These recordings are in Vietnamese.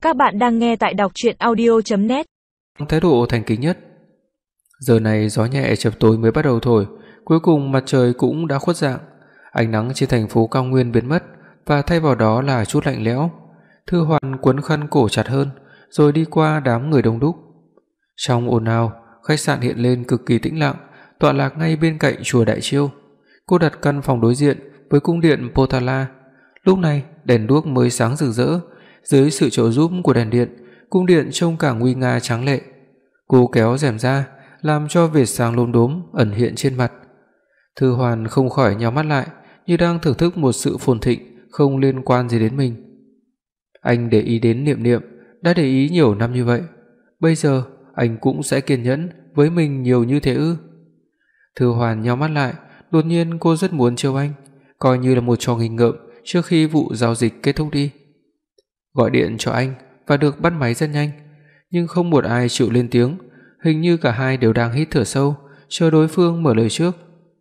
Các bạn đang nghe tại đọc truyện audio.net. Thái độ thành kính nhất. Giờ này gió nhẹ chập tối mới bắt đầu thổi, cuối cùng mặt trời cũng đã khuất dạng. Ánh nắng trên thành phố cao nguyên biến mất và thay vào đó là chút lạnh lẽo. Thư Hoàn quấn khăn cổ chặt hơn, rồi đi qua đám người đông đúc. Trong ồn ào, khách sạn hiện lên cực kỳ tĩnh lặng, tọa lạc ngay bên cạnh chùa Đại Chiêu. Cô đặt căn phòng đối diện với cung điện Potala. Lúc này, đèn đuốc mới sáng rực rỡ, dưới sự trợ giúp của đèn điện, cung điện trông càng nguy nga tráng lệ. Cô kéo rèm ra, làm cho vệt sáng lốm đốm ẩn hiện trên mặt. Thư Hoàn không khỏi nhíu mắt lại, như đang thưởng thức một sự phồn thịnh không liên quan gì đến mình. Anh để ý đến Niệm Niệm, đã để ý nhiều năm như vậy, bây giờ anh cũng sẽ kiên nhẫn với mình nhiều như thế ư? Thư Hoàn nhíu mắt lại, đột nhiên cô rất muốn trêu anh, coi như là một trò nghịch ngợm trước khi vụ giao dịch kết thúc đi. Gọi điện cho anh và được bắt máy rất nhanh, nhưng không một ai chịu lên tiếng, hình như cả hai đều đang hít thở sâu, chờ đối phương mở lời trước.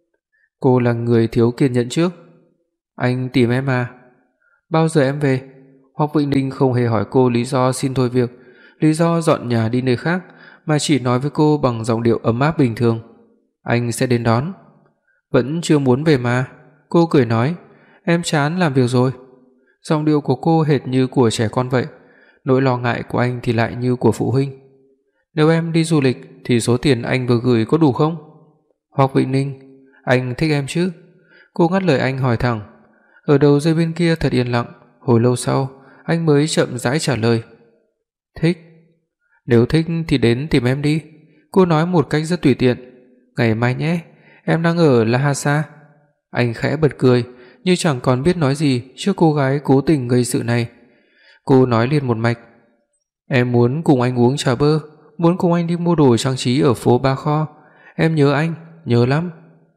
Cô là người thiếu kiên nhẫn trước. Anh tìm em à? Bao giờ em về? Hoắc Vĩnh Ninh không hề hỏi cô lý do xin thôi việc, lý do dọn nhà đi nơi khác, mà chỉ nói với cô bằng giọng điệu ấm áp bình thường. Anh sẽ đến đón. Vẫn chưa muốn về mà. Cô cười nói, em chán làm việc rồi. Giọng điệu của cô hệt như của trẻ con vậy, nỗi lo ngại của anh thì lại như của phụ huynh. Nếu em đi du lịch thì số tiền anh vừa gửi có đủ không? Hoắc Vĩnh Ninh, anh thích em chứ? Cô ngắt lời anh hỏi thẳng. Ở đầu dây bên kia thật yên lặng, hồi lâu sau, anh mới chậm rãi trả lời. Thích. Nếu thích thì đến tìm em đi. Cô nói một cách rất tùy tiện. Ngày mai nhé, em đang ở Lhasa. Anh khẽ bật cười, như chẳng còn biết nói gì trước cô gái cố tình gây sự này. Cô nói liền một mạch. Em muốn cùng anh uống trà bơ, muốn cùng anh đi mua đồ trang trí ở phố Ba Kho. Em nhớ anh, nhớ lắm.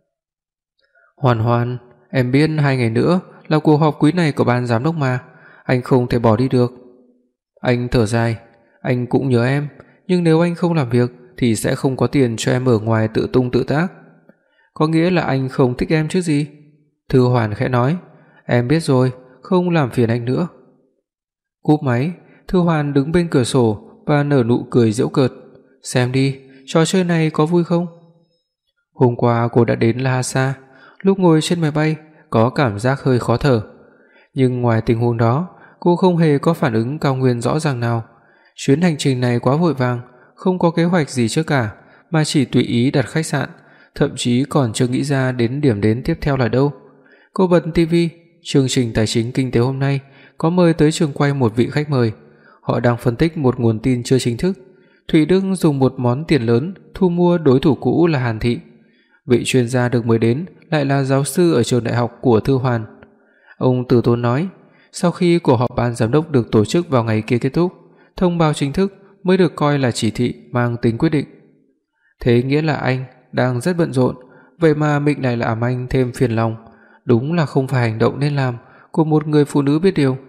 Hoàn Hoàn, em biết 2 ngày nữa là cuộc họp quý này của ban giám đốc mà, anh không thể bỏ đi được. Anh thở dài, anh cũng nhớ em, nhưng nếu anh không làm việc thì sẽ không có tiền cho em ở ngoài tự tung tự tác. Có nghĩa là anh không thích em chứ gì? Thư Hoàn khẽ nói, em biết rồi, không làm phiền anh nữa. Cúp máy, Thư Hoàn đứng bên cửa sổ và nở nụ cười giễu cợt. Xem đi, trò chơi này có vui không? Hôm qua cô đã đến Lhasa, lúc ngồi trên máy bay có cảm giác hơi khó thở, nhưng ngoài tình huống đó, cô không hề có phản ứng cao nguyên rõ ràng nào. Chuyến hành trình này quá vội vàng, không có kế hoạch gì trước cả, mà chỉ tùy ý đặt khách sạn, thậm chí còn chưa nghĩ ra đến điểm đến tiếp theo là đâu. Cô bật tivi, chương trình tài chính kinh tế hôm nay có mời tới trường quay một vị khách mời. Họ đang phân tích một nguồn tin chưa chính thức. Thụy Đức dùng một món tiền lớn thu mua đối thủ cũ là Hàn Thị. Vị chuyên gia được mời đến lại là giáo sư ở trường đại học của Thư Hoàn. Ông từ tốn nói, sau khi cuộc họp ban giám đốc được tổ chức vào ngày kia kết thúc, thông báo chính thức mới được coi là chỉ thị mang tính quyết định. Thế nghĩa là anh đang rất bận rộn, vậy mà mình lại làm anh thêm phiền lòng, đúng là không phải hành động nên làm của một người phụ nữ biết điều.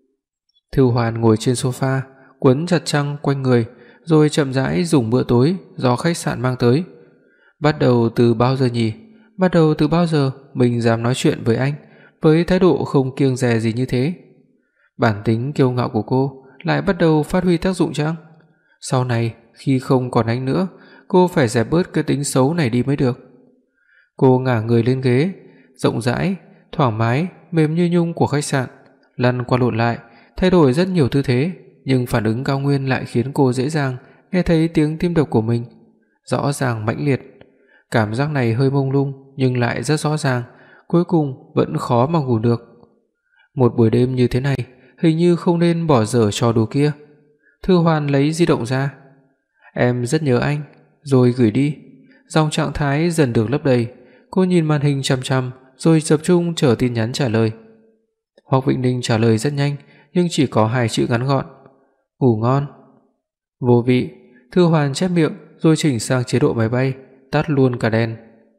Thư Hoàn ngồi trên sofa, quấn chặt chăn quanh người, rồi chậm rãi dùng bữa tối do khách sạn mang tới. Bắt đầu từ bao giờ nhỉ? Bắt đầu từ bao giờ mình dám nói chuyện với anh với thái độ không kiêng dè gì như thế? Bản tính kiêu ngạo của cô lại bắt đầu phát huy tác dụng chăng? Sau này khi không còn anh nữa, cô phải dẹp bớt cái tính xấu này đi mới được. Cô ngả người lên ghế, rộng rãi, thoải mái, mềm như nhung của khách sạn, lăn qua lộn lại, thay đổi rất nhiều tư thế, nhưng phản ứng cao nguyên lại khiến cô dễ dàng nghe thấy tiếng tim đập của mình, rõ ràng mãnh liệt. Cảm giác này hơi mông lung nhưng lại rất rõ ràng, cuối cùng vẫn khó mà ngủ được. Một buổi đêm như thế này, hình như không nên bỏ dở trò đùa kia. Thư Hoàn lấy di động ra. Em rất nhớ anh, rồi gửi đi. Dòng trạng thái dần được lấp đầy, cô nhìn màn hình chằm chằm rồi tập trung chờ tin nhắn trả lời. Hoắc Vĩnh Ninh trả lời rất nhanh, nhưng chỉ có 2 chữ ngắn gọn. Ngủ ngon. Vô vị, Thư Hoàn chép miệng rồi chỉnh sang chế độ máy bay, tắt luôn cả đèn.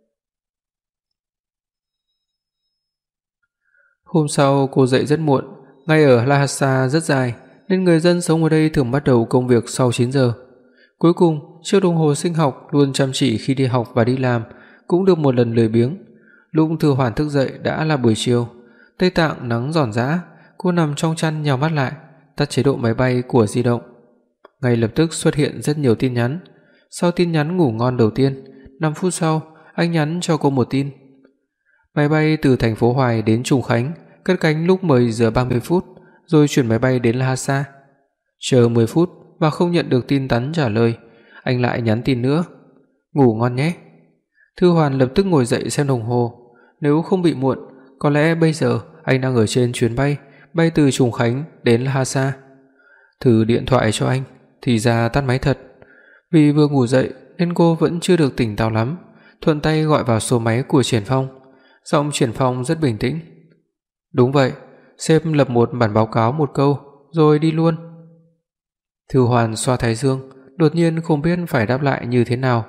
Hôm sau cô dậy rất muộn, ngày ở Lhasa rất dài nên người dân sống ở đây thường bắt đầu công việc sau 9 giờ. Cuối cùng, chiếc đồng hồ sinh học luôn chăm chỉ khi đi học và đi làm cũng được một lần lười biếng. Lúc Thư Hoàn thức dậy đã là buổi chiều, Tây Tạng nắng ròn rã, cô nằm trong chăn nhắm mắt lại, tắt chế độ máy bay của di động. Ngay lập tức xuất hiện rất nhiều tin nhắn. Sau tin nhắn ngủ ngon đầu tiên, 5 phút sau, anh nhắn cho cô một tin. Máy bay từ thành phố Hoài đến Trùng Khánh cất cánh lúc 10 giờ 30 phút, rồi chuyển máy bay đến Lhasa. Chờ 10 phút và không nhận được tin nhắn trả lời, anh lại nhắn tin nữa. Ngủ ngon nhé. Thư Hoàn lập tức ngồi dậy xem đồng hồ. Nếu không bị muộn, có lẽ bây giờ anh đang ở trên chuyến bay từ Trùng Khánh đến Lhasa. Thử điện thoại cho anh, thì ra tắt máy thật. Vì vừa ngủ dậy nên cô vẫn chưa được tỉnh táo lắm, thuận tay gọi vào số máy của Triển Phong. Giọng Triển Phong rất bình tĩnh. Đúng vậy, sếp lập một bản báo cáo một câu rồi đi luôn. Thư Hoàn xoa thái dương, đột nhiên không biết phải đáp lại như thế nào.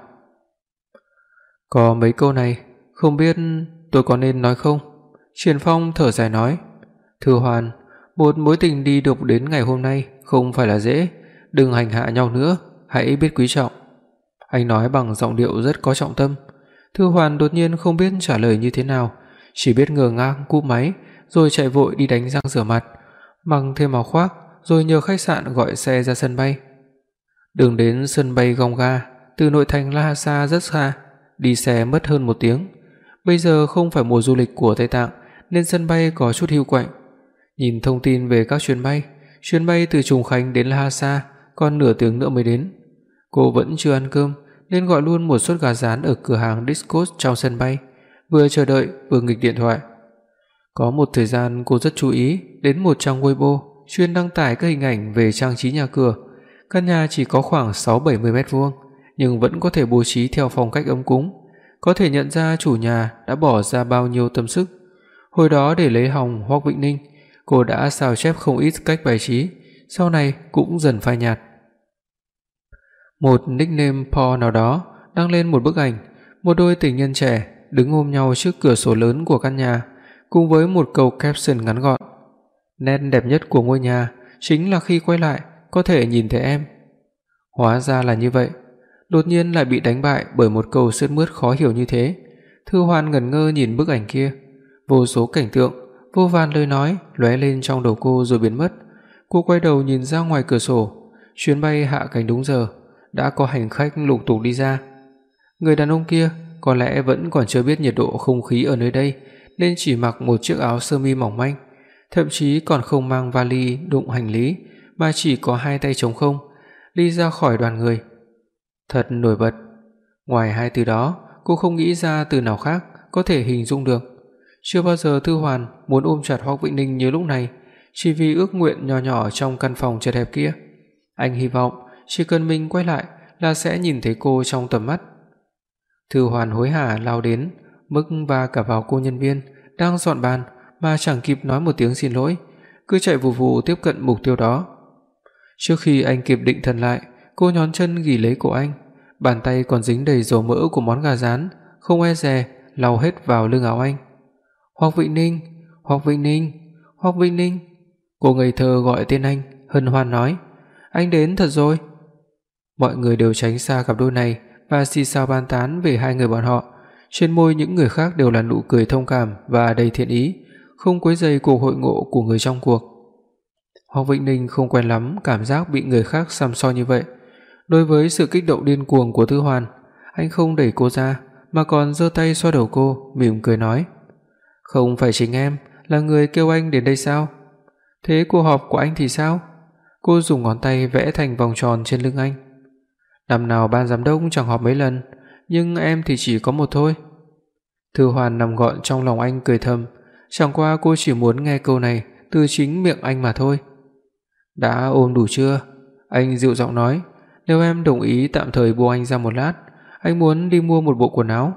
Có mấy câu này, không biết tôi có nên nói không? Triển Phong thở dài nói. Thư Hoàn, một mối tình đi được đến ngày hôm nay không phải là dễ, đừng hành hạ nhau nữa, hãy biết quý trọng. Anh nói bằng giọng điệu rất có trọng tâm. Thư Hoàn đột nhiên không biết trả lời như thế nào, chỉ biết ngơ ngác cúp máy rồi chạy vội đi đánh răng rửa mặt, mặc thêm áo khoác rồi nhờ khách sạn gọi xe ra sân bay. Đường đến sân bay Gongga từ nội thành Lhasa rất xa, đi xe mất hơn 1 tiếng. Bây giờ không phải mùa du lịch của Tây Tạng nên sân bay có chút hiu quạnh. Nhìn thông tin về các chuyến bay từ Trùng Khánh đến Lhasa còn nửa tiếng nữa mới đến. Cô vẫn chưa ăn cơm nên gọi luôn một suất gà rán ở cửa hàng Discos trong sân bay, vừa chờ đợi vừa nghịch điện thoại. Có một thời gian cô rất chú ý đến một trang Weibo chuyên đăng tải các hình ảnh về trang trí nhà cửa. Căn nhà chỉ có khoảng 6-70 mét vuông nhưng vẫn có thể bố trí theo phong cách ấm cúng, có thể nhận ra chủ nhà đã bỏ ra bao nhiêu tâm sức. Hồi đó để lấy hòng Hoắc Vĩnh Ninh, cô đã sao chép không ít cách bài trí, sau này cũng dần phai nhạt. Một nickname porn nào đó đăng lên một bức ảnh, một đôi tình nhân trẻ đứng ôm nhau trước cửa sổ lớn của căn nhà, cùng với một câu caption ngắn gọn: nét đẹp nhất của ngôi nhà chính là khi quay lại có thể nhìn thấy em. Hóa ra là như vậy. Đột nhiên lại bị đánh bại bởi một câu sướt mướt khó hiểu như thế. Thư Hoàn ngẩn ngơ nhìn bức ảnh kia, vô số cảnh tượng, vô vàn lời nói lóe lên trong đầu cô rồi biến mất. Cô quay đầu nhìn ra ngoài cửa sổ, chuyến bay hạ cánh đúng giờ, đã có hành khách lục tục đi ra. Người đàn ông kia có lẽ vẫn còn chưa biết nhiệt độ không khí ở nơi đây nên chỉ mặc một chiếc áo sơ mi mỏng manh, thậm chí còn không mang vali đựng hành lý mà chỉ có 2 tay trống không, đi ra khỏi đoàn người. Thật nổi bật. Ngoài 2 từ đó, cô không nghĩ ra từ nào khác có thể hình dung được. Chưa bao giờ Thư Hoàn muốn ôm chặt Hoắc Vĩnh Ninh như lúc này, chỉ vì ước nguyện nho nhỏ trong căn phòng chật hẹp kia. Anh hy vọng chỉ cần mình quay lại là sẽ nhìn thấy cô trong tầm mắt. Thư Hoàn hối hả lao đến, mức va cả vào cô nhân viên đang dọn bàn mà chẳng kịp nói một tiếng xin lỗi, cứ chạy vù vù tiếp cận mục tiêu đó. Trước khi anh kịp định thần lại, cô nhón chân ghì lấy cổ anh, bàn tay còn dính đầy dầu mỡ của món gà rán, không e dè lau hết vào lưng áo anh. Hoắc Vĩnh Ninh, Hoắc Vĩnh Ninh, Hoắc Vĩnh Ninh. Cô ngây thơ gọi tên anh, hân hoan nói: "Anh đến thật rồi." Mọi người đều tránh xa cặp đôi này và xì xào bàn tán về hai người bọn họ. Trên môi những người khác đều là nụ cười thông cảm và đầy thiện ý, không quấy rầy cuộc hội ngộ của người trong cuộc. Hoắc Vĩnh Ninh không quen lắm cảm giác bị người khác săm soi như vậy. Đối với sự kích động điên cuồng của Thư Hoàn, anh không đẩy cô ra mà còn giơ tay xoa đầu cô, mỉm cười nói: "Không phải chính em là người kêu anh đến đây sao? Thế cuộc họp của anh thì sao?" Cô dùng ngón tay vẽ thành vòng tròn trên lưng anh. "Năm nào ban giám đốc chẳng họp mấy lần, nhưng em thì chỉ có một thôi." Thư Hoàn nằm gọn trong lòng anh cười thầm, chẳng qua cô chỉ muốn nghe câu này từ chính miệng anh mà thôi. "Đã ôm đủ chưa?" Anh dịu giọng nói, "Nếu em đồng ý tạm thời buông anh ra một lát, anh muốn đi mua một bộ quần áo."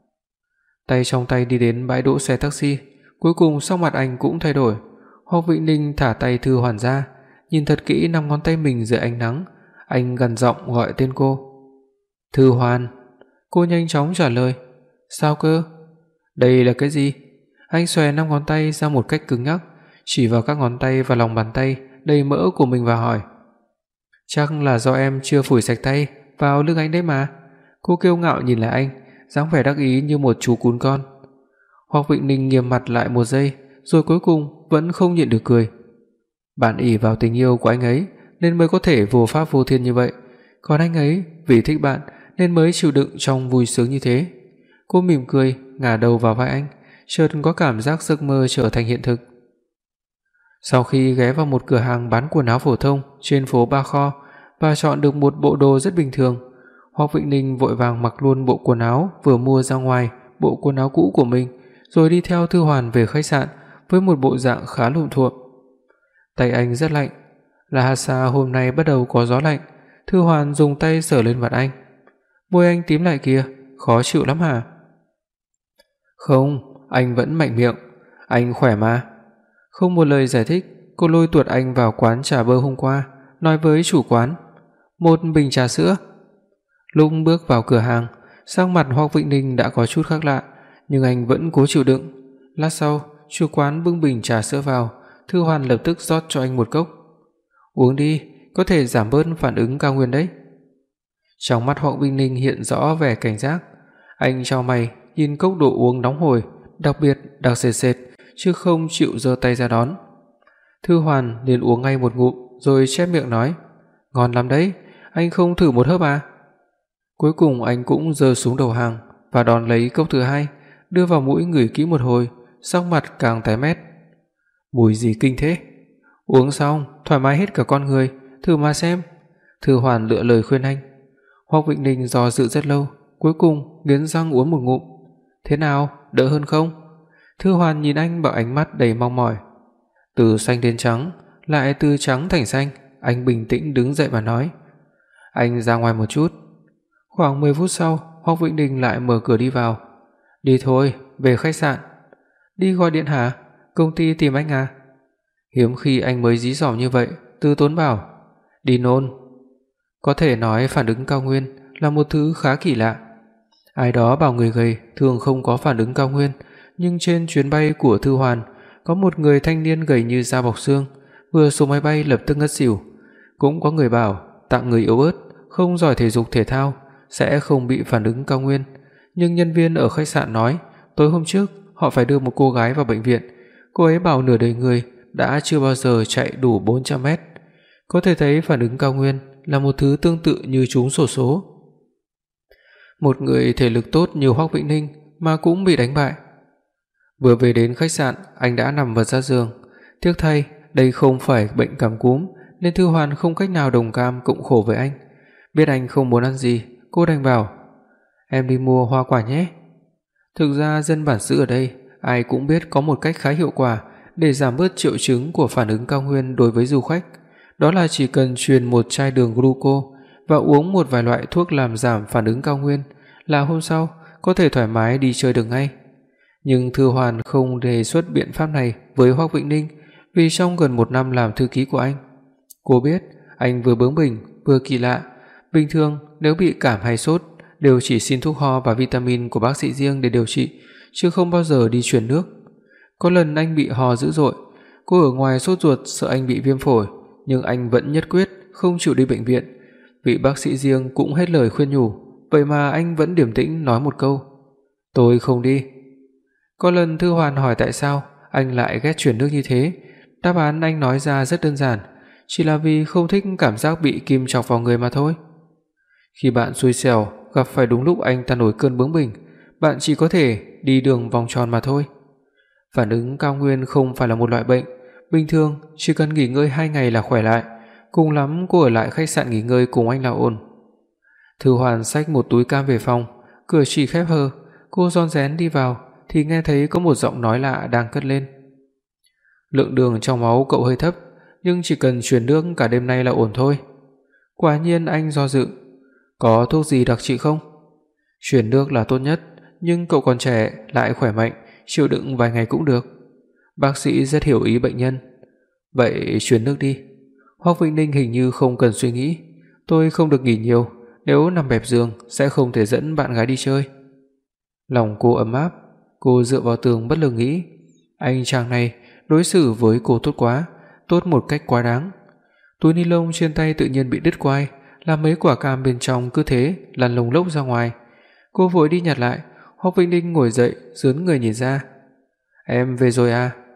Tay trong tay đi đến bãi đỗ xe taxi, cuối cùng sắc mặt anh cũng thay đổi. Hoắc Vĩnh Ninh thả tay Thư Hoàn ra, nhìn thật kỹ 5 ngón tay mình dưới ánh nắng, anh gằn giọng gọi tên cô. "Thư Hoàn." Cô nhanh chóng trả lời. "Sao cơ? Đây là cái gì?" Anh xòe 5 ngón tay ra một cách cứng nhắc, chỉ vào các ngón tay và lòng bàn tay đầy mỡ của mình và hỏi: "Chắc là do em chưa phủi sạch tay vào lưng anh đấy mà." Cô kiêu ngạo nhìn lại anh, dáng vẻ đắc ý như một chú cún con. Hoắc Vĩnh Ninh nghiêm mặt lại một giây, rồi cuối cùng vẫn không nhịn được cười. Bạn ỷ vào tình yêu của anh ấy nên mới có thể vô pháp vô thiên như vậy, còn anh ấy vì thích bạn nên mới chịu đựng trong vui sướng như thế." Cô mỉm cười, ngả đầu vào vai anh, chợt có cảm giác giấc mơ trở thành hiện thực. Sau khi ghé vào một cửa hàng bán quần áo phổ thông trên phố Ba Kho và chọn được một bộ đồ rất bình thường, Hoắc Vĩnh Ninh vội vàng mặc luôn bộ quần áo vừa mua ra ngoài bộ quần áo cũ của mình, rồi đi theo Thư Hoàn về khách sạn với một bộ dạng khá luộm thuộm. Tay anh rất lạnh, Lhasa hôm nay bắt đầu có gió lạnh. Thư Hoàn dùng tay sờ lên mặt anh. "Môi anh tím lại kìa, khó chịu lắm hả?" "Không." Anh vẫn mạnh miệng, "Anh khỏe mà." Không một lời giải thích, cô lôi tuột anh vào quán trà bơ hôm qua, nói với chủ quán, "Một bình trà sữa." Lúc bước vào cửa hàng, sắc mặt Hoắc Vĩnh Ninh đã có chút khác lạ, nhưng anh vẫn cố chịu đựng. Lát sau, chủ quán bưng bình trà sữa vào, Thư Hoàn lập tức rót cho anh một cốc. "Uống đi, có thể giảm bớt phản ứng cao nguyên đấy." Trong mắt Hoắc Vĩnh Ninh hiện rõ vẻ cảnh giác. Anh chau mày nhìn cốc đồ uống nóng hổi, đặc biệt đặc sệt sệt, chứ không chịu giơ tay ra đón. Thư Hoàn liền uống ngay một ngụm rồi chép miệng nói, "Ngon lắm đấy, anh không thử một hớp à?" Cuối cùng anh cũng giơ xuống đầu hàng và đón lấy cốc thứ hai, đưa vào mũi ngửi kỹ một hồi, sắc mặt càng tái mét. "Mùi gì kinh thế?" "Uống xong thoải mái hết cả con người, thử mà xem." Thư Hoàn lựa lời khuyên anh. Hoắc Vĩnh Ninh do dự rất lâu, cuối cùng nghiến răng uống một ngụm. "Thế nào, đỡ hơn không?" Thư Hoàn nhìn anh bằng ánh mắt đầy mong mỏi. Từ xanh đến trắng, lại từ trắng thành xanh, anh bình tĩnh đứng dậy và nói, "Anh ra ngoài một chút." Khoảng 10 phút sau, Hoắc Vĩnh Ninh lại mở cửa đi vào. "Đi thôi, về khách sạn." "Đi gọi điện hả? Công ty tìm anh à?" Hiếm khi anh mới dí dỏm như vậy. Từ Tốn bảo, "Đi nôn." Có thể nói phản ứng cao nguyên là một thứ khá kỳ lạ. Ai đó bảo người gầy thường không có phản ứng cao nguyên, nhưng trên chuyến bay của Thư Hoàn có một người thanh niên gầy như da bọc xương, vừa xuống máy bay lập tức ngất xỉu. Cũng có người bảo tặng người yếu ớt, không giỏi thể dục thể thao sẽ không bị phản ứng cao nguyên, nhưng nhân viên ở khách sạn nói tối hôm trước họ phải đưa một cô gái vào bệnh viện. Cô ấy bảo nửa đời người đã chưa bao giờ chạy đủ 400 mét. Có thể thấy phản ứng cao nguyên là một thứ tương tự như trúng xổ số. Một người thể lực tốt như Hoắc Vĩnh Ninh mà cũng bị đánh bại. Vừa về đến khách sạn, anh đã nằm vật ra giường. Tiếc thay, đây không phải bệnh cảm cúm, nên Thư Hoàn không cách nào đồng cam cộng khổ với anh. Biết anh không muốn ăn gì, cô đành bảo, "Em đi mua hoa quả nhé." Thực ra dân bản xứ ở đây ai cũng biết có một cách khá hiệu quả để giảm bớt triệu chứng của phản ứng cao nguyên đối với du khách, đó là chỉ cần truyền một chai đường gluco và uống một vài loại thuốc làm giảm phản ứng cao nguyên là hôm sau có thể thoải mái đi chơi được ngay. Nhưng Thư Hoàn không đề xuất biện pháp này với Hoắc Vĩnh Ninh vì trong gần 1 năm làm thư ký của anh, cô biết anh vừa bướng bỉnh vừa kỳ lạ. Bình thường nếu bị cảm hay sốt đều chỉ xin thuốc ho và vitamin của bác sĩ riêng để điều trị, chứ không bao giờ đi truyền nước. Có lần anh bị ho dữ dội, cô ở ngoài sốt ruột sợ anh bị viêm phổi, nhưng anh vẫn nhất quyết không chịu đi bệnh viện. Vị bác sĩ riêng cũng hết lời khuyên nhủ, vậy mà anh vẫn điềm tĩnh nói một câu, "Tôi không đi." Có lần Thư Hoàn hỏi tại sao anh lại ghét truyền nước như thế, đáp án anh nói ra rất đơn giản, chỉ là vì không thích cảm giác bị kim chọc vào người mà thôi. Khi bạn xui xẻo gặp phải đúng lúc anh ta nổi cơn bướng bỉnh, bạn chỉ có thể đi đường vòng tròn mà thôi. Phản ứng cao nguyên không phải là một loại bệnh, bình thường chỉ cần nghỉ ngơi 2 ngày là khỏe lại, cùng lắm cô ở lại khách sạn nghỉ ngơi cùng anh là ổn. Thư Hoàn xách một túi cam về phòng, cửa chỉ khép hờ, cô rón rén đi vào thì nghe thấy có một giọng nói lạ đang cất lên. "Lượng đường trong máu cậu hơi thấp, nhưng chỉ cần truyền nước cả đêm nay là ổn thôi." Quả nhiên anh do dự, "Có thuốc gì đặc trị không?" "Truyền nước là tốt nhất, nhưng cậu còn trẻ lại khỏe mạnh, chịu đựng vài ngày cũng được." Bác sĩ rất hiểu ý bệnh nhân. "Vậy truyền nước đi." Hoắc Vĩnh Ninh hình như không cần suy nghĩ, "Tôi không được nghỉ nhiều, nếu nằm bẹp giường sẽ không thể dẫn bạn gái đi chơi." Lòng cô ấm áp, cô dựa vào tường bất lực nghĩ, anh chàng này đối xử với cô tốt quá, tốt một cách quá đáng. Túi ni lông trên tay tự nhiên bị đứt quai, làm mấy quả cam bên trong cứ thế lăn lông lốc ra ngoài. Cô vội đi nhặt lại. Hoắc Vĩnh Ninh ngồi dậy, rướn người nhìn ra. "Em về rồi à?"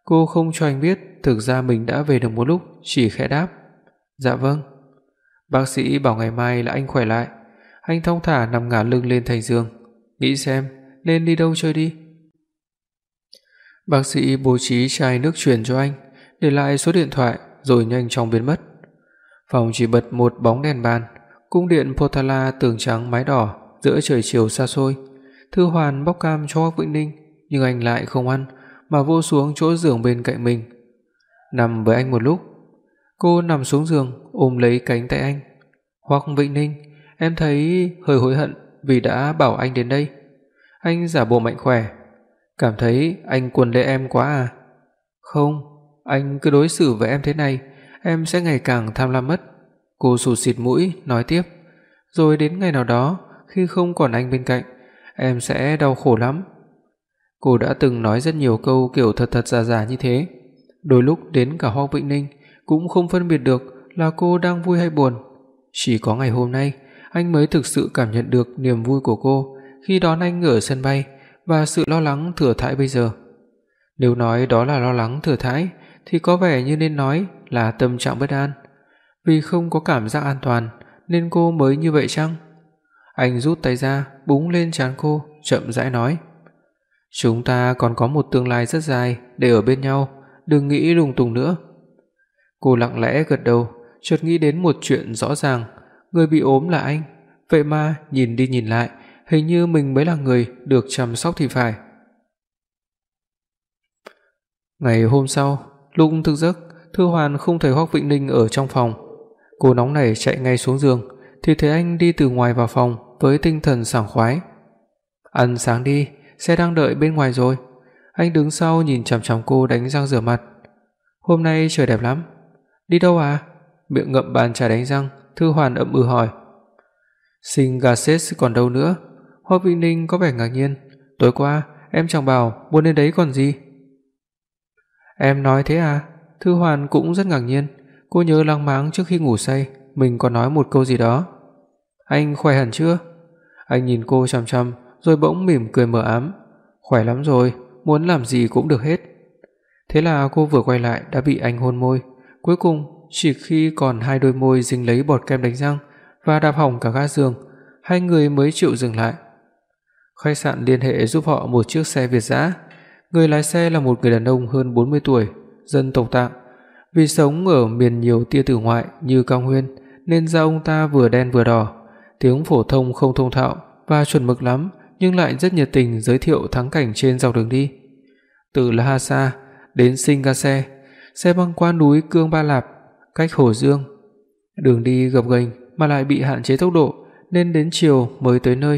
Cô không cho anh biết thực ra mình đã về được một lúc, chỉ khẽ đáp: "Dạ vâng." Bác sĩ bảo ngày mai là anh khỏe lại. Anh thong thả nằm ngả lưng lên thành giường, nghĩ xem nên đi đâu chơi đi. Bác sĩ bố trí chai nước truyền cho anh, để lại số điện thoại rồi nhanh chóng biến mất. Phòng chỉ bật một bóng đèn bàn, cung điện Potala tường trắng mái đỏ giữa trời chiều xa xôi. Thư Hoàn bóc cam cho Hoắc Vĩnh Ninh, nhưng anh lại không ăn mà vô xuống chỗ giường bên cạnh mình, nằm với anh một lúc. Cô nằm xuống giường ôm lấy cánh tay anh. "Hoắc Vĩnh Ninh, em thấy hơi hối hận vì đã bảo anh đến đây." Anh giả bộ mạnh khỏe: "Cảm thấy anh cuốn lấy em quá à?" "Không, anh cứ đối xử với em thế này, em sẽ ngày càng tham lam mất." Cô sụt sịt mũi nói tiếp: "Rồi đến ngày nào đó, khi không còn anh bên cạnh, em sẽ đau khổ lắm." Cô đã từng nói rất nhiều câu kiểu thật thật giả giả như thế, đôi lúc đến cả Hoắc Vĩnh Ninh cũng không phân biệt được là cô đang vui hay buồn. Chỉ có ngày hôm nay, anh mới thực sự cảm nhận được niềm vui của cô khi đón anh ở sân bay và sự lo lắng thừa thãi bây giờ. Nếu nói đó là lo lắng thừa thãi thì có vẻ như nên nói là tâm trạng bất an. Vì không có cảm giác an toàn nên cô mới như vậy chăng? Anh rút tay ra, búng lên trán cô, chậm rãi nói: "Chúng ta còn có một tương lai rất dài để ở bên nhau, đừng nghĩ lung tung nữa." Cô lặng lẽ gật đầu, chợt nghĩ đến một chuyện rõ ràng, người bị ốm là anh, vậy mà nhìn đi nhìn lại, hình như mình mới là người được chăm sóc thì phải. Ngày hôm sau, lúc thức giấc, Thư Hoàn không thấy Hoắc Vĩnh Ninh ở trong phòng. Cô nóng nảy chạy ngay xuống giường thì thấy anh đi từ ngoài vào phòng với tinh thần sảng khoái. "Ăn sáng đi, xe đang đợi bên ngoài rồi." Anh đứng sau nhìn chằm chằm cô đánh răng rửa mặt. "Hôm nay trời đẹp lắm." "Đi đâu à?" Miệng ngậm bàn chải đánh răng, Thư Hoàn ậm ừ hỏi. "Singases còn đâu nữa?" Hoắc Vĩnh Ninh có vẻ ngạc nhiên. "Tối qua em chẳng bảo muốn đến đấy còn gì." "Em nói thế à?" Thư Hoàn cũng rất ngạc nhiên, cô nhớ láng máng trước khi ngủ say mình có nói một câu gì đó. "Anh khỏe hẳn chưa?" Anh nhìn cô chằm chằm rồi bỗng mỉm cười mờ ám. "Khỏe lắm rồi, muốn làm gì cũng được hết." Thế là cô vừa quay lại đã bị anh hôn môi, cuối cùng chỉ khi còn hai đôi môi dính lấy bọt kem đánh răng và đạp hỏng cả ga giường, hai người mới chịu dừng lại. Khách sạn liên hệ giúp họ một chiếc xe Việt dã. Người lái xe là một người đàn ông hơn 40 tuổi, dân tộc Tạng. Vì sống ở miền nhiều tia tử ngoại như cao nguyên nên da ông ta vừa đen vừa đỏ, tiếng phổ thông không thông thạo và chuẩn mực lắm, nhưng lại rất nhiệt tình giới thiệu thắng cảnh trên dọc đường đi. Từ Lhasa đến Singase, xe băng qua núi Cương Ba Lạp, cách Hồ Dương. Đường đi gập ghềnh mà lại bị hạn chế tốc độ nên đến chiều mới tới nơi.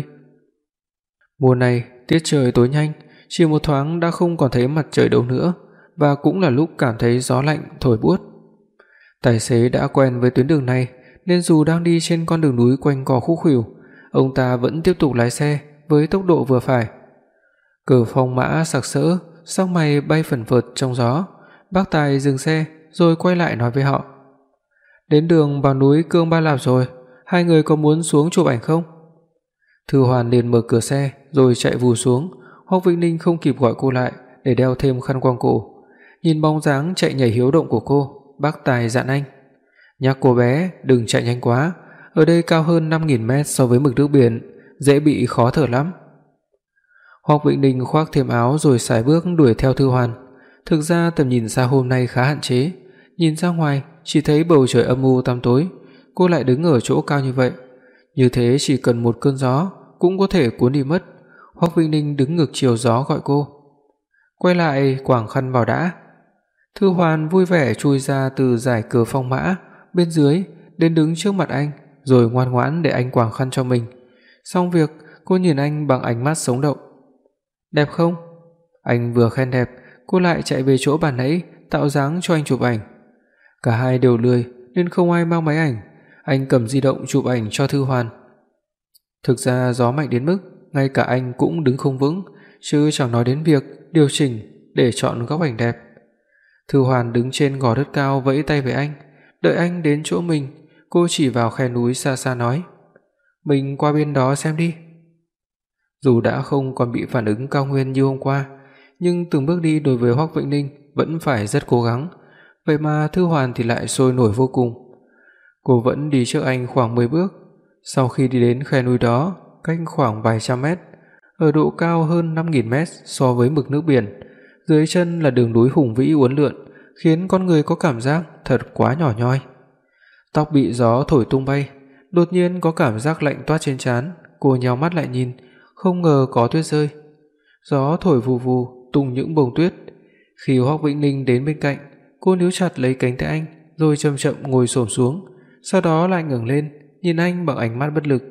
Mùa này tiết trời tối nhanh, chỉ một thoáng đã không còn thấy mặt trời đâu nữa, và cũng là lúc cảm thấy gió lạnh thổi buốt. Tài xế đã quen với tuyến đường này nên dù đang đi trên con đường núi quanh co khúc khuỷu, ông ta vẫn tiếp tục lái xe với tốc độ vừa phải. Cờ phong mã sặc sỡ, sắc mày bay phẩn phật trong gió. Bác tài dừng xe rồi quay lại nói với họ: "Đến đường vào núi Cương Ba Lạp rồi, hai người có muốn xuống chụp ảnh không?" Thư Hoàn liền mở cửa xe rồi chạy vù xuống. Hoắc Vĩnh Ninh không kịp gọi cô lại để đeo thêm khăn quàng cổ. Nhìn bóng dáng chạy nhảy hiếu động của cô, bác tài dặn anh: "Nhắc cô bé đừng chạy nhanh quá, ở đây cao hơn 5000 mét so với mực nước biển, dễ bị khó thở lắm." Hoắc Vĩnh Ninh khoác thêm áo rồi sải bước đuổi theo Thư Hoàn. Thực ra tầm nhìn xa hôm nay khá hạn chế, nhìn ra ngoài chỉ thấy bầu trời âm u tăm tối, cô lại đứng ở chỗ cao như vậy, như thế chỉ cần một cơn gió cũng có thể cuốn đi mất. Hoắc Vĩnh Ninh đứng ngược chiều gió gọi cô: "Quay lại quàng khăn vào đã." Thư Hoàn vui vẻ chui ra từ dải cờ phong mã bên dưới đến đứng trước mặt anh, rồi ngoan ngoãn để anh quàng khăn cho mình. Xong việc, cô nhìn anh bằng ánh mắt sống động. "Đẹp không?" Anh vừa khen đẹp, cô lại chạy về chỗ bàn nãy tạo dáng cho anh chụp ảnh. Cả hai đều lười nên không ai mang máy ảnh, anh cầm di động chụp ảnh cho Thư Hoàn. Thực ra gió mạnh đến mức ngay cả anh cũng đứng không vững, chứ chẳng nói đến việc điều chỉnh để chọn góc ảnh đẹp. Thư Hoàn đứng trên gò đất cao vẫy tay với anh, đợi anh đến chỗ mình, cô chỉ vào khe núi xa xa nói: "Mình qua bên đó xem đi." Dù đã không còn bị phản ứng cao nguyên như hôm qua, nhưng từng bước đi đối với Hoắc Vĩnh Ninh vẫn phải rất cố gắng, vậy mà Thư Hoàn thì lại sôi nổi vô cùng. Cô vẫn đi trước anh khoảng 10 bước. Sau khi đi đến khe núi đó, cách khoảng vài trăm mét, ở độ cao hơn 5.000 mét so với mực nước biển, dưới chân là đường núi hùng vĩ uốn lượn, khiến con người có cảm giác thật quá nhỏ nhoi. Tóc bị gió thổi tung bay, đột nhiên có cảm giác lạnh toát trên trán, cô nheo mắt lại nhìn, không ngờ có tuyết rơi. Gió thổi vù vù tung những bông tuyết. Khi Hoắc Vĩnh Ninh đến bên cạnh, cô níu chặt lấy cánh tay anh, rồi chậm chậm ngồi xổm xuống, sau đó lại ngẩng lên, nhìn anh bằng ánh mắt bất lực.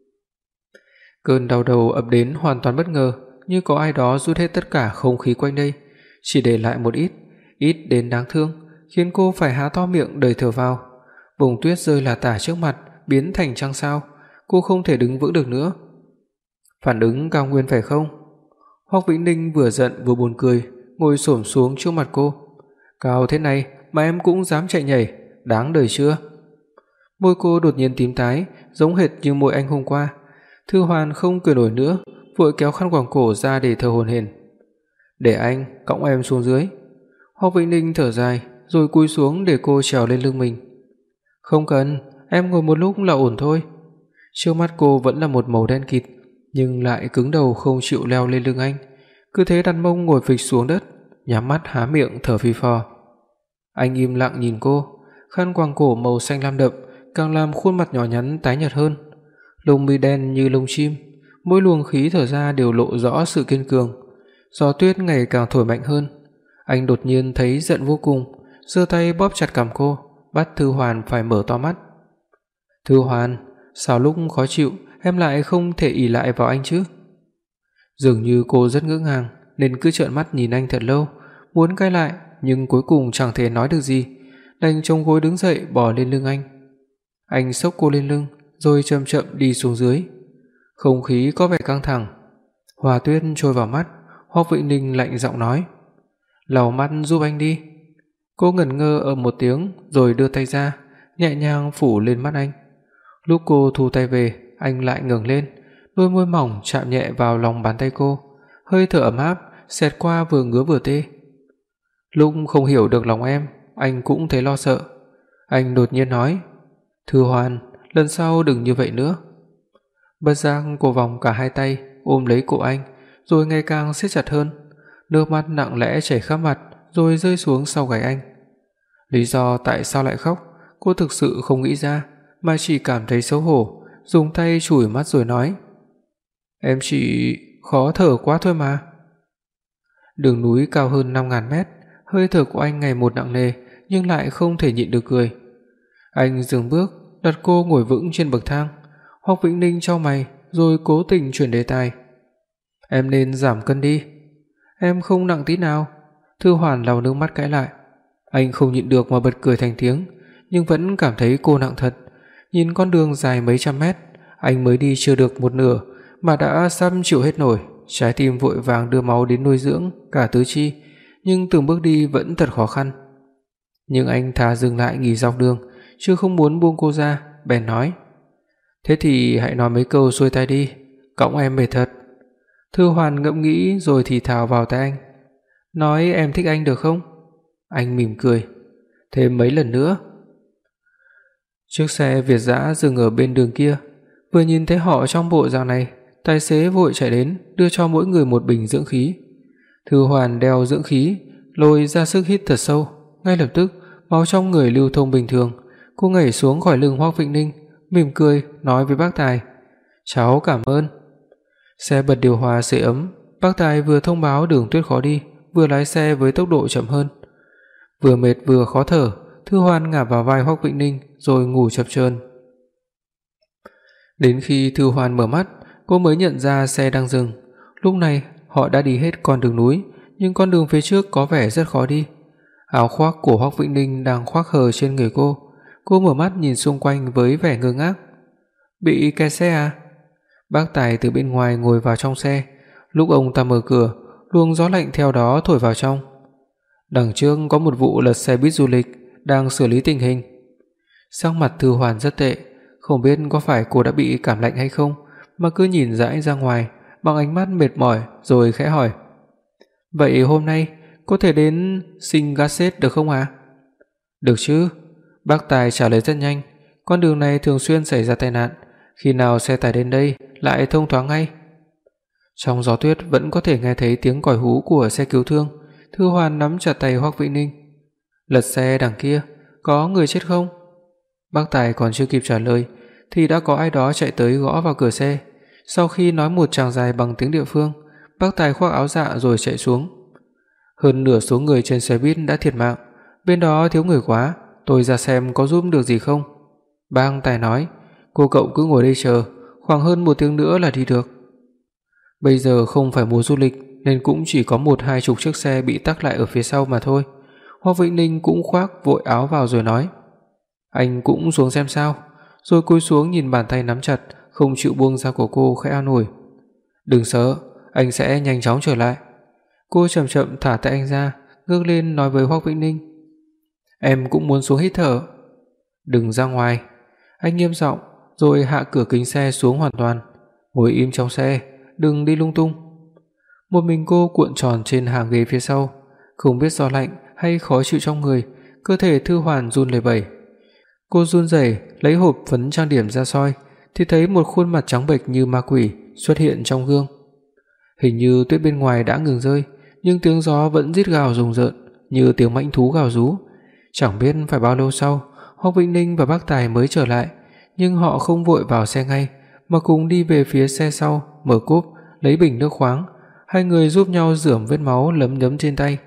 Cơn đau đầu ập đến hoàn toàn bất ngờ, như có ai đó rút hết tất cả không khí quanh đây, chỉ để lại một ít đến đáng thương, khiến cô phải há to miệng đầy thở vào. Bông tuyết rơi là tả trước mặt, biến thành trăng sao, cô không thể đứng vững được nữa. Phản ứng cao nguyên phải không? Hoắc Vĩnh Ninh vừa giận vừa buồn cười, ngồi xổm xuống trước mặt cô. Cao thế này mà em cũng dám chạy nhảy, đáng đời chưa? Môi cô đột nhiên tím tái, giống hệt như môi anh hôm qua. Thư Hoàn không cười nổi nữa, vội kéo khăn quàng cổ ra để thở hổn hển. "Để anh cõng em xuống dưới." Hoắc Vĩnh Ninh thở dài, rồi cúi xuống để cô trèo lên lưng mình. "Không cần, em ngồi một lúc là ổn thôi." Trước mắt cô vẫn là một màu đen kịt, nhưng lại cứng đầu không chịu leo lên lưng anh, cứ thế đặt mông ngồi phịch xuống đất, nhắm mắt há miệng thở phì phò. Anh im lặng nhìn cô, khăn quàng cổ màu xanh lam đậm càng làm khuôn mặt nhỏ nhắn tái nhợt hơn. Lông mi đen như lông chim, mỗi luồng khí thở ra đều lộ rõ sự kiên cường. Gió tuyết ngày càng thổi mạnh hơn. Anh đột nhiên thấy giận vô cùng, giơ tay bóp chặt cằm cô, bắt Thư Hoàn phải mở to mắt. "Thư Hoàn, sao lúc khó chịu em lại không thể ỷ lại vào anh chứ?" Dường như cô rất ngỡ ngàng nên cứ trợn mắt nhìn anh thật lâu, muốn cãi lại nhưng cuối cùng chẳng thể nói được gì, đành chống gối đứng dậy bò lên lưng anh. Anh xốc cô lên lưng, rồi chậm chậm đi xuống dưới. Không khí có vẻ căng thẳng. Hoa tuyết trôi vào mắt, Hoắc Vĩnh Ninh lạnh giọng nói: "Lau mắt giúp anh đi." Cô ngẩn ngơ ở một tiếng rồi đưa tay ra, nhẹ nhàng phủ lên mắt anh. Lúc cô thu tay về, anh lại ngẩng lên, đôi môi mỏng chạm nhẹ vào lòng bàn tay cô, hơi thở ấm áp xẹt qua vừa ngứa vừa tê. Lúc không hiểu được lòng em, anh cũng thấy lo sợ. Anh đột nhiên nói: "Thư Hoàn, lần sau đừng như vậy nữa." Bất giác cô vòng cả hai tay ôm lấy cổ anh, rồi ngày càng siết chặt hơn. Nước mắt nặng lẽ chảy khắp mặt rồi rơi xuống sau gáy anh. Lý do tại sao lại khóc, cô thực sự không nghĩ ra, mà chỉ cảm thấy xấu hổ, dùng tay chùi mắt rồi nói: "Em chỉ khó thở quá thôi mà." Đường núi cao hơn 5.000 mét, hơi thở của anh ngày một nặng nề nhưng lại không thể nhịn được cười. Anh dừng bước, đặt cô ngồi vững trên bậc thang. Hoắc Vĩnh Ninh chau mày rồi cố tình chuyển đề tài: "Em nên giảm cân đi." "Em không nặng tí nào." Thư Hoàn lau nước mắt cãi lại. Anh không nhịn được mà bật cười thành tiếng, nhưng vẫn cảm thấy cô nặng thật. Nhìn con đường dài mấy trăm mét, anh mới đi chưa được một nửa mà đã sắp chịu hết nổi, trái tim vội vàng đưa máu đến nuôi dưỡng cả tứ chi, nhưng từng bước đi vẫn thật khó khăn. Nhưng anh thà dừng lại nghỉ dọc đường, chứ không muốn buông cô ra, bèn nói: "Thế thì hãy nói mấy câu xuôi tai đi, cõng em mệt thật." Thư Hoàn ngẫm nghĩ rồi thì thào vào tai anh: "Nói em thích anh được không?" Anh mỉm cười: "Thêm mấy lần nữa." Chiếc xe Việt dã dừng ở bên đường kia. Vừa nhìn thấy họ trong bộ dạng này, tài xế vội chạy đến đưa cho mỗi người một bình dưỡng khí. Thư Hoàn đeo dưỡng khí, lôi ra sức hít thật sâu, ngay lập tức máu trong người lưu thông bình thường. Cô nhảy xuống khỏi lưng Hoắc Vĩnh Ninh, mỉm cười nói với bác tài: "Cháu cảm ơn." Xe bật điều hòa sưởi ấm, bác tài vừa thông báo đường tuyết khó đi, vừa lái xe với tốc độ chậm hơn. Vừa mệt vừa khó thở, Thư Hoàn ngả vào vai Hoắc Vĩnh Ninh rồi ngủ chập chờn. Đến khi Thư Hoàn mở mắt, cô mới nhận ra xe đang dừng. Lúc này họ đã đi hết con đường núi, nhưng con đường phía trước có vẻ rất khó đi. Áo khoác của Hoắc Vĩnh Ninh đang khoác hờ trên người cô. Cô mở mắt nhìn xung quanh với vẻ ngơ ngác. "Bị kẹt xe à?" Bác tài từ bên ngoài ngồi vào trong xe. Lúc ông ta mở cửa, luồng gió lạnh theo đó thổi vào trong. Đằng trước có một vụ lật xe buýt du lịch đang xử lý tình hình. Sắc mặt Thư Hoàn rất tệ, không biết có phải cô đã bị cảm lạnh hay không mà cứ nhìn dãi ra ngoài bằng ánh mắt mệt mỏi rồi khẽ hỏi: "Vậy hôm nay có thể đến Singaset được không ạ? Được chứ, bác Tài trả lời rất nhanh. Con đường này thường xuyên xảy ra tai nạn, khi nào xe tải đến đây lại thông thoáng ngay. Trong gió tuyết vẫn có thể nghe thấy tiếng còi hú của xe cứu thương. Thư Hoàn nắm chặt tay Hoắc Vĩnh Ninh. Lật xe đằng kia, có người chết không? Bác Tài còn chưa kịp trả lời thì đã có ai đó chạy tới gõ vào cửa xe. Sau khi nói một tràng dài bằng tiếng địa phương, bác Tài khoác áo dạ rồi chạy xuống. Hơn nửa số người trên xe buýt đã thiệt mạng, bên đó thiếu người quá, tôi ra xem có giúp được gì không. Bác Tài nói, cô cậu cứ ngồi đây chờ, khoảng hơn 1 tiếng nữa là đi được. Bây giờ không phải mùa du lịch nên cũng chỉ có 1-20 chiếc xe bị tắc lại ở phía sau mà thôi. Hoắc Vĩnh Ninh cũng khoác vội áo vào rồi nói, anh cũng xuống xem sao, rồi cúi xuống nhìn bàn tay nắm chặt không chịu buông ra của cô, khẽ an ủi. Đừng sợ, anh sẽ nhanh chóng trở lại. Cô chậm chậm thả tay anh ra, ngước lên nói với Hoắc Vĩnh Ninh, em cũng muốn xuống hít thở. Đừng ra ngoài. Anh nghiêm giọng rồi hạ cửa kính xe xuống hoàn toàn. Ngồi im trong xe, đừng đi lung tung. Một mình cô cuộn tròn trên hàng ghế phía sau, không biết do lạnh hay khó chịu trong người, cơ thể Thư Hoàn run lẩy bẩy. Cô run rẩy lấy hộp phấn trang điểm ra soi thì thấy một khuôn mặt trắng bệch như ma quỷ xuất hiện trong gương. Hình như tuyết bên ngoài đã ngừng rơi, nhưng tiếng gió vẫn rít gào rùng rợn như tiếng mãnh thú gào rú. Chẳng biết phải bao lâu sau, Hoắc Vĩnh Ninh và bác Tài mới trở lại, nhưng họ không vội vào xe ngay mà cùng đi về phía xe sau, mở cốp, lấy bình nước khoáng, hai người giúp nhau rửa vết máu lấm nhấm trên tay.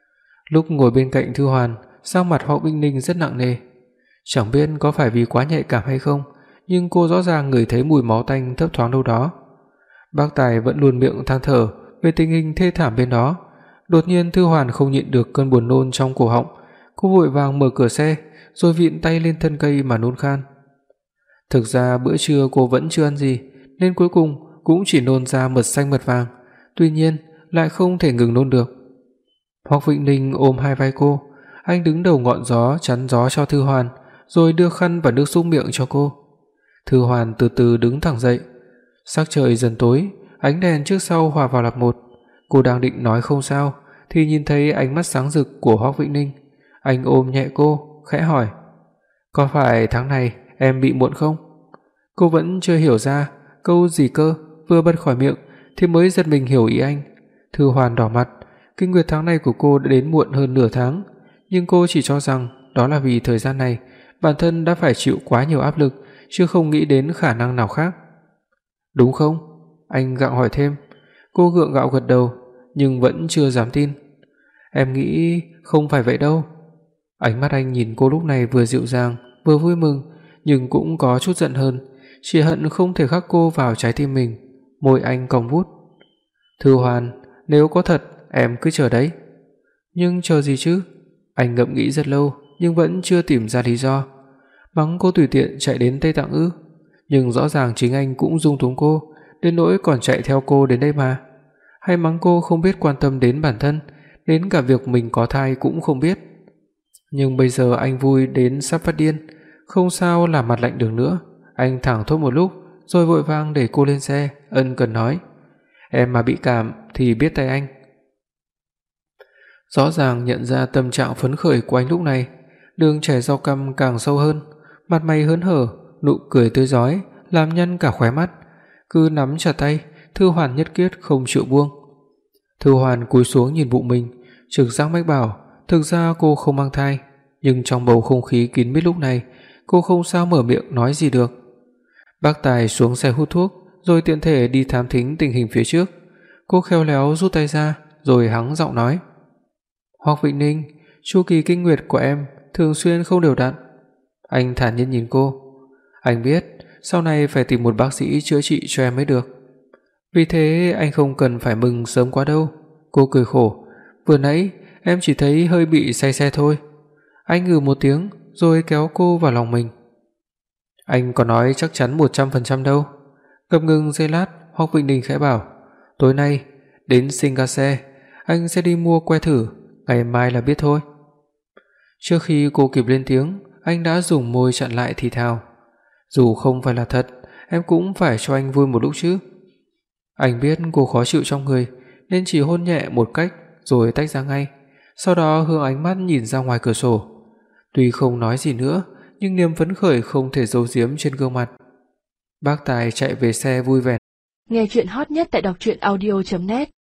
Lúc ngồi bên cạnh Thư Hoàn, sắc mặt Hoắc Vĩnh Ninh rất nặng nề. Chẳng biết có phải vì quá nhạy cảm hay không, nhưng cô rõ ràng ngửi thấy mùi máu tanh thấp thoáng đâu đó. Bác Tài vẫn luôn miệng than thở về tình hình thê thảm bên đó. Đột nhiên Thư Hoàn không nhịn được cơn buồn nôn trong cổ họng, cô vội vàng mở cửa xe, rồi vịn tay lên thân cây mà nôn khan. Thực ra bữa trưa cô vẫn chưa ăn gì, nên cuối cùng cũng chỉ nôn ra mật xanh mật vàng, tuy nhiên lại không thể ngừng nôn được. Hoắc Vĩnh Ninh ôm hai vai cô, anh đứng đầu ngọn gió chắn gió cho Thư Hoàn, rồi đưa khăn và nước súc miệng cho cô. Thư Hoàn từ từ đứng thẳng dậy. Sắc trời dần tối, ánh đèn trước sau hòa vào làm một. Cô đang định nói không sao thì nhìn thấy ánh mắt sáng rực của Hoắc Vĩnh Ninh. Anh ôm nhẹ cô, khẽ hỏi: "Có phải tháng này em bị muộn không?" Cô vẫn chưa hiểu ra câu gì cơ, vừa bật khỏi miệng thì mới giật mình hiểu ý anh. Thư Hoàn đỏ mặt, kinh nguyệt tháng này của cô đã đến muộn hơn nửa tháng, nhưng cô chỉ cho rằng đó là vì thời gian này bản thân đã phải chịu quá nhiều áp lực, chứ không nghĩ đến khả năng nào khác. "Đúng không?" Anh gặng hỏi thêm. Cô gượng gạo gật đầu, nhưng vẫn chưa dám tin. "Em nghĩ không phải vậy đâu." Ánh mắt anh nhìn cô lúc này vừa dịu dàng, vừa vui mừng, nhưng cũng có chút giận hơn, chỉ hận không thể khắc cô vào trái tim mình. Môi anh cong vút. "Thư Hoàn, nếu có thật, em cứ chờ đấy." "Nhưng chờ gì chứ?" Anh ngẫm nghĩ rất lâu, nhưng vẫn chưa tìm ra lý do. Mắng cô tùy tiện chạy đến Tây Tạng ư? Nhưng rõ ràng chính anh cũng dung túng cô, đến nỗi còn chạy theo cô đến đây mà. Hay mắng cô không biết quan tâm đến bản thân, đến cả việc mình có thai cũng không biết. Nhưng bây giờ anh vui đến sắp phát điên, không sao làm mặt lạnh được nữa. Anh thẳng thốt một lúc, rồi vội vàng đẩy cô lên xe, ân cần nói: "Em mà bị cảm thì biết tay anh." Rõ ràng nhận ra tâm trạng phấn khởi của anh lúc này, đường chảy rau căm càng sâu hơn, mặt mày hớn hở, nụ cười tươi rói làm nhăn cả khóe mắt, cứ nắm chặt tay, Thư Hoàn nhất quyết không chịu buông. Thư Hoàn cúi xuống nhìn bụng mình, trực giác mách bảo thực ra cô không mang thai, nhưng trong bầu không khí kín mít lúc này, cô không sao mở miệng nói gì được. Bác Tài xuống xe hút thuốc, rồi tiện thể đi thám thính tình hình phía trước. Cô khéo léo rút tay ra, rồi hắng giọng nói: "Hoắc Vĩnh Ninh, chu kỳ kinh nguyệt của em thường xuyên không đều đặn." Anh thản nhiên nhìn cô. Anh biết sau này phải tìm một bác sĩ chữa trị cho em mới được. Vì thế anh không cần phải mừng sớm quá đâu. Cô cười khổ. Vừa nãy em chỉ thấy hơi bị say xe thôi. Anh ngừ một tiếng rồi kéo cô vào lòng mình. Anh có nói chắc chắn 100% đâu. Ngập ngừng giây lát, Hoắc Vĩnh Ninh khẽ bảo: "Tối nay đến Singapore, anh sẽ đi mua que thử, ngày mai là biết thôi." Trước khi cô kịp lên tiếng, anh đã dùng môi chặn lại thì thào: "Dù không phải là thật, em cũng phải cho anh vui một lúc chứ." Anh biết cô khó chịu trong người nên chỉ hôn nhẹ một cách rồi tách ra ngay. Sau đó hướng ánh mắt nhìn ra ngoài cửa sổ. Tuy không nói gì nữa, nhưng niềm phấn khởi không thể giấu giếm trên gương mặt. Bác Tài chạy về xe vui vẻ. Nghe truyện hot nhất tại đọc truyện audio.net